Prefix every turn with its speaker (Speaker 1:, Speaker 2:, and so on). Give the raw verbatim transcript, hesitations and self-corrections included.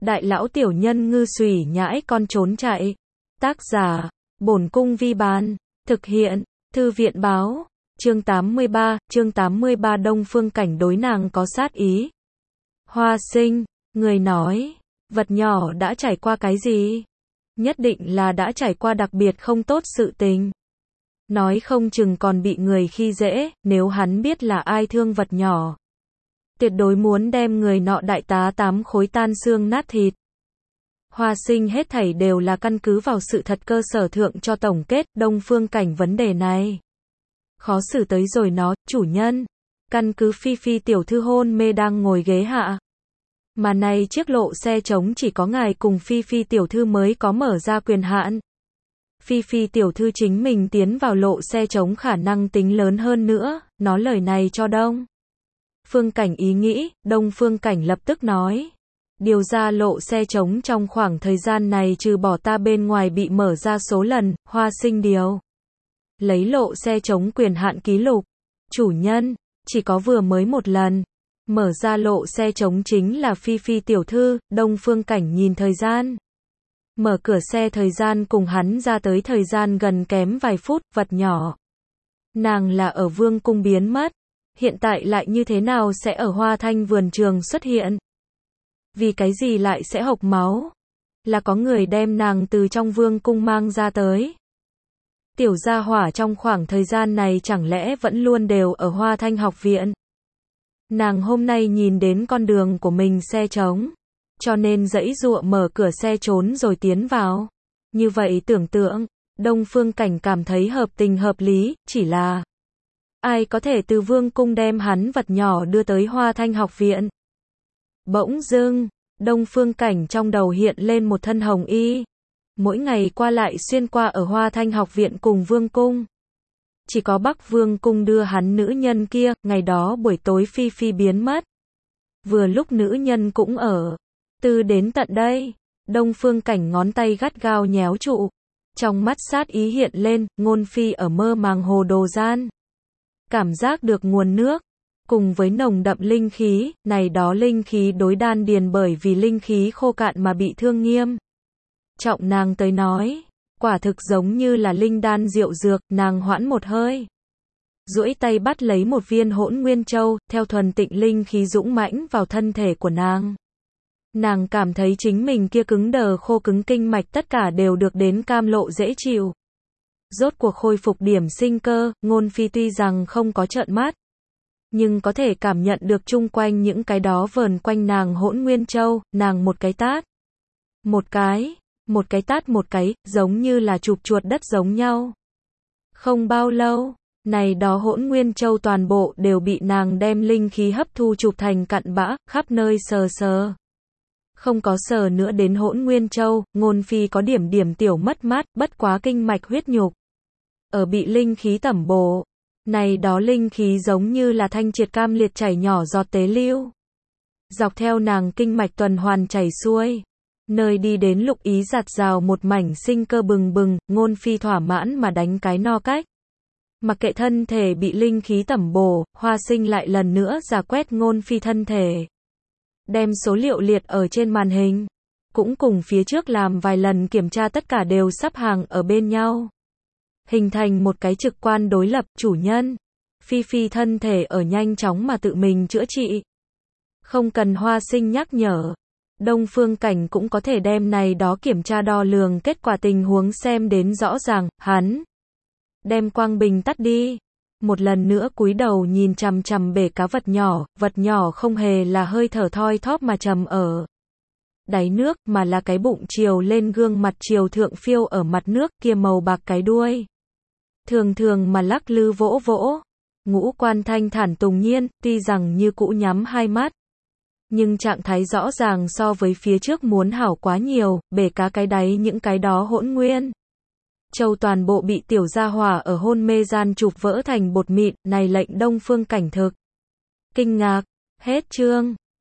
Speaker 1: Đại lão tiểu nhân ngư xùy nhãi con trốn chạy. Tác giả, Bổn Cung Vi Bán. Thực hiện, Thư viện báo. Chương tám mươi ba, chương tám mươi ba Đông Phương Cảnh đối nàng có sát ý. Hoa Sinh, người nói, vật nhỏ đã trải qua cái gì? Nhất định là đã trải qua đặc biệt không tốt sự tình. Nói không chừng còn bị người khi dễ, nếu hắn biết là ai thương vật nhỏ. Tuyệt đối muốn đem người nọ đại tá tám khối tan xương nát thịt. Hoa Sinh hết thảy đều là căn cứ vào sự thật cơ sở thượng cho tổng kết Đông Phương Cảnh vấn đề này. Khó xử tới rồi nó, chủ nhân. Căn cứ Phi Phi tiểu thư hôn mê đang ngồi ghế hạ. Mà này chiếc lộ xe trống chỉ có ngài cùng Phi Phi tiểu thư mới có mở ra quyền hạn. Phi Phi tiểu thư chính mình tiến vào lộ xe trống khả năng tính lớn hơn nữa, nói lời này cho Đông Phương Cảnh ý nghĩ, Đông Phương Cảnh lập tức nói. Điều ra lộ xe trống trong khoảng thời gian này trừ bỏ ta bên ngoài bị mở ra số lần, Hoa Sinh điều. Lấy lộ xe trống quyền hạn ký lục. Chủ nhân, chỉ có vừa mới một lần. Mở ra lộ xe trống chính là Phi Phi tiểu thư, Đông Phương Cảnh nhìn thời gian. Mở cửa xe thời gian cùng hắn ra tới thời gian gần kém vài phút, vật nhỏ. Nàng là ở Vương cung biến mất. Hiện tại lại như thế nào sẽ ở Hoa Thanh vườn trường xuất hiện? Vì cái gì lại sẽ hộc máu? Là có người đem nàng từ trong Vương cung mang ra tới. Tiểu gia hỏa trong khoảng thời gian này chẳng lẽ vẫn luôn đều ở Hoa Thanh học viện? Nàng hôm nay nhìn đến con đường của mình xe trống, cho nên giãy giụa mở cửa xe trốn rồi tiến vào. Như vậy tưởng tượng, Đông Phương Cảnh cảm thấy hợp tình hợp lý, chỉ là ai có thể từ Vương cung đem hắn vật nhỏ đưa tới Hoa Thanh học viện? Bỗng dưng, Đông Phương Cảnh trong đầu hiện lên một thân hồng y. Mỗi ngày qua lại xuyên qua ở Hoa Thanh học viện cùng Vương cung. Chỉ có Bắc Vương cung đưa hắn nữ nhân kia, ngày đó buổi tối Phi Phi biến mất. Vừa lúc nữ nhân cũng ở. Từ đến tận đây, Đông Phương Cảnh ngón tay gắt gao nhéo trụ. Trong mắt sát ý hiện lên, ngôn phi ở mơ màng hồ đồ gian. Cảm giác được nguồn nước. Cùng với nồng đậm linh khí, này đó linh khí đối đan điền bởi vì linh khí khô cạn mà bị thương nghiêm. Trọng nàng tới nói, quả thực giống như là linh đan diệu dược, nàng hoãn một hơi. Duỗi tay bắt lấy một viên hỗn nguyên châu, theo thuần tịnh linh khí dũng mãnh vào thân thể của nàng. Nàng cảm thấy chính mình kia cứng đờ khô cứng kinh mạch tất cả đều được đến cam lộ dễ chịu. Rốt cuộc khôi phục điểm sinh cơ, ngôn phi tuy rằng không có trợn mắt. Nhưng có thể cảm nhận được chung quanh những cái đó vờn quanh nàng hỗn nguyên châu, nàng một cái tát. Một cái, một cái tát một cái, giống như là chụp chuột đất giống nhau. Không bao lâu, này đó hỗn nguyên châu toàn bộ đều bị nàng đem linh khí hấp thu chụp thành cặn bã, khắp nơi sờ sờ. Không có sờ nữa đến hỗn nguyên châu, ngôn phi có điểm điểm tiểu mất mát, bất quá kinh mạch huyết nhục. Ở bị linh khí tẩm bổ. Này đó linh khí giống như là thanh triệt cam liệt chảy nhỏ giọt tế lưu. Dọc theo nàng kinh mạch tuần hoàn chảy xuôi. Nơi đi đến lục ý giạt rào một mảnh sinh cơ bừng bừng, ngôn phi thỏa mãn mà đánh cái no cách. Mặc kệ thân thể bị linh khí tẩm bổ, Hoa Sinh lại lần nữa rà quét ngôn phi thân thể. Đem số liệu liệt ở trên màn hình. Cũng cùng phía trước làm vài lần kiểm tra tất cả đều sắp hàng ở bên nhau. Hình thành một cái trực quan đối lập, chủ nhân. Phi Phi thân thể ở nhanh chóng mà tự mình chữa trị. Không cần Hoa Sinh nhắc nhở. Đông Phương Cảnh cũng có thể đem này đó kiểm tra đo lường kết quả tình huống xem đến rõ ràng, hắn. Đem quang bình tắt đi. Một lần nữa cúi đầu nhìn chằm chằm bể cá vật nhỏ, vật nhỏ không hề là hơi thở thoi thóp mà trầm ở đáy nước, mà là cái bụng chiều lên gương mặt chiều thượng phiêu ở mặt nước kia màu bạc cái đuôi. Thường thường mà lắc lư vỗ vỗ. Ngũ quan thanh thản tùng nhiên, tuy rằng như cũ nhắm hai mắt. Nhưng trạng thái rõ ràng so với phía trước muốn hảo quá nhiều, bể cá cái đáy những cái đó hỗn nguyên. Châu toàn bộ bị tiểu gia hỏa ở hôn mê gian chụp vỡ thành bột mịn, này lệnh Đông Phương Cảnh thực. Kinh ngạc, hết chương.